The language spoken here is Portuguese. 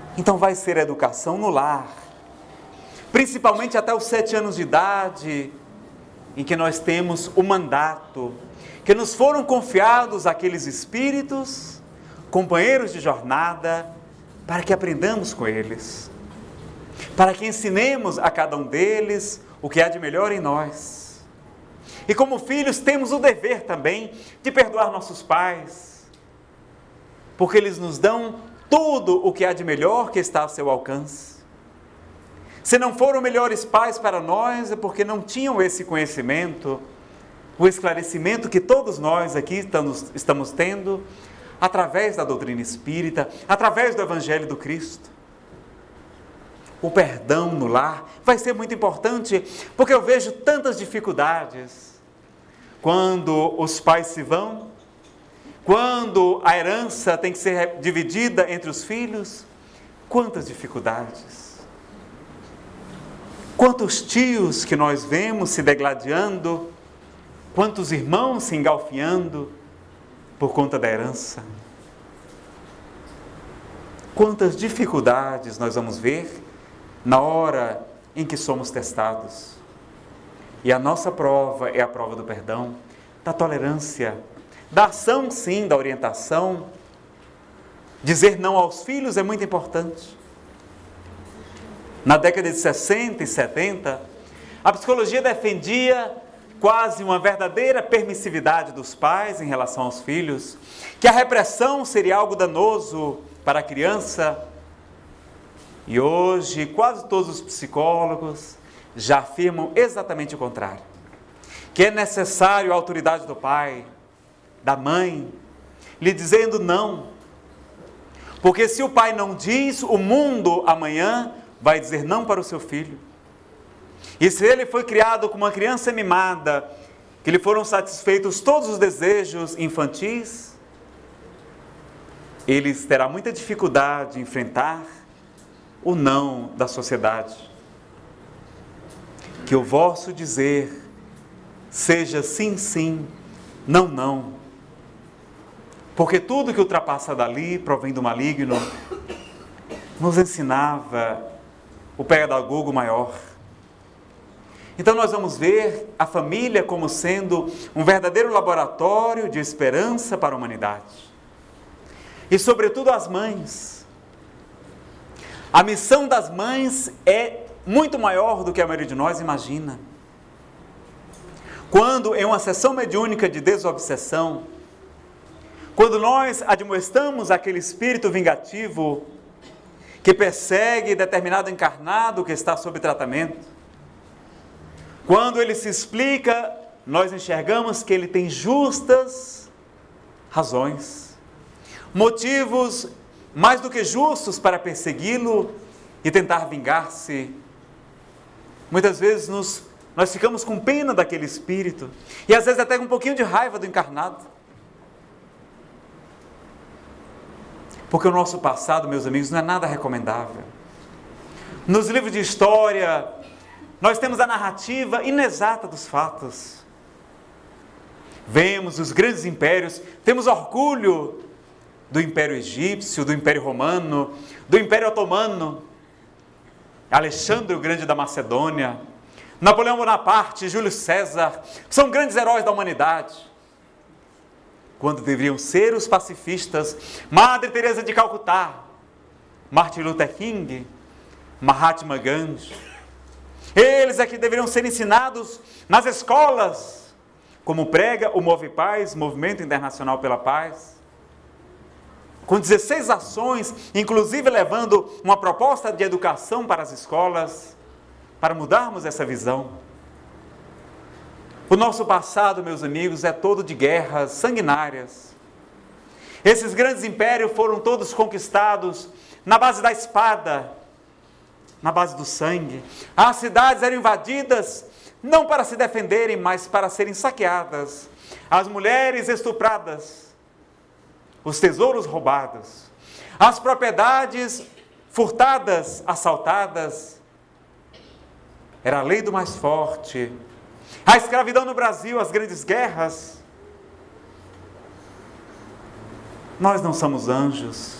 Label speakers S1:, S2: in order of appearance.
S1: Então vai ser a educação no lar, principalmente até os 7 anos de idade, em que nós temos o mandato, que nos foram confiados aqueles espíritos, companheiros de jornada, para que aprendamos com eles, para que ensinemos a cada um deles o que há de melhor em nós. E como filhos temos o dever também de perdoar nossos pais, porque eles nos dão tudo o que há de melhor que está ao seu alcance. Se não foram melhores pais para nós, é porque não tinham esse conhecimento, o esclarecimento que todos nós aqui estamos tendo, através da doutrina espírita, através do Evangelho do Cristo. O perdão no lar vai ser muito importante, porque eu vejo tantas dificuldades. Quando os pais se vão, quando a herança tem que ser dividida entre os filhos, quantas dificuldades. Quantos tios que nós vemos se degladiando, quantos irmãos se engalfinhando por conta da herança. Quantas dificuldades nós vamos ver na hora em que somos testados. E a nossa prova é a prova do perdão, da tolerância, da ação sim, da orientação. Dizer não aos filhos é muito importante. Na década de 60 e 70, a psicologia defendia quase uma verdadeira permissividade dos pais em relação aos filhos, que a repressão seria algo danoso para a criança. E hoje, quase todos os psicólogos já afirmam exatamente o contrário, que é necessário a autoridade do pai, da mãe, lhe dizendo não, porque se o pai não diz, o mundo amanhã vai dizer não para o seu filho. E se ele foi criado como uma criança mimada, que lhe foram satisfeitos todos os desejos infantis, ele terá muita dificuldade de enfrentar o não da sociedade. Que o vosso dizer seja sim, sim, não, não. Porque tudo que ultrapassa dali provém do maligno, nos ensinava o pedagogo maior. Então nós vamos ver a família como sendo um verdadeiro laboratório de esperança para a humanidade. E sobretudo as mães. A missão das mães é muito maior do que a maioria de nós imagina. Quando em uma sessão mediúnica de desobsessão, quando nós admoestamos aquele espírito vingativo que persegue determinado encarnado que está sob tratamento, quando ele se explica, nós enxergamos que ele tem justas razões, motivos mais do que justos para persegui-lo e tentar vingar-se. Muitas vezes nós ficamos com pena daquele espírito e às vezes até com um pouquinho de raiva do encarnado. Porque o nosso passado, meus amigos, não é nada recomendável. Nos livros de história, nós temos a narrativa inexata dos fatos. Vemos os grandes impérios, temos orgulho do Império Egípcio, do Império Romano, do Império Otomano, Alexandre o Grande da Macedônia, Napoleão Bonaparte, Júlio César, são grandes heróis da humanidade. Quando deveriam ser os pacifistas, Madre Teresa de Calcutá, Martin Luther King, Mahatma Gandhi. Eles é que deveriam ser ensinados nas escolas, como prega o Move Paz, Movimento Internacional pela Paz, com 16 ações, inclusive levando uma proposta de educação para as escolas, para mudarmos essa visão. O nosso passado, meus amigos, é todo de guerras sanguinárias. Esses grandes impérios foram todos conquistados na base da espada, na base do sangue. As cidades eram invadidas não para se defenderem, mas para serem saqueadas. As mulheres estupradas, os tesouros roubados, as propriedades furtadas, assaltadas. Era a lei do mais forte. A escravidão no Brasil, as grandes guerras. Nós não somos anjos.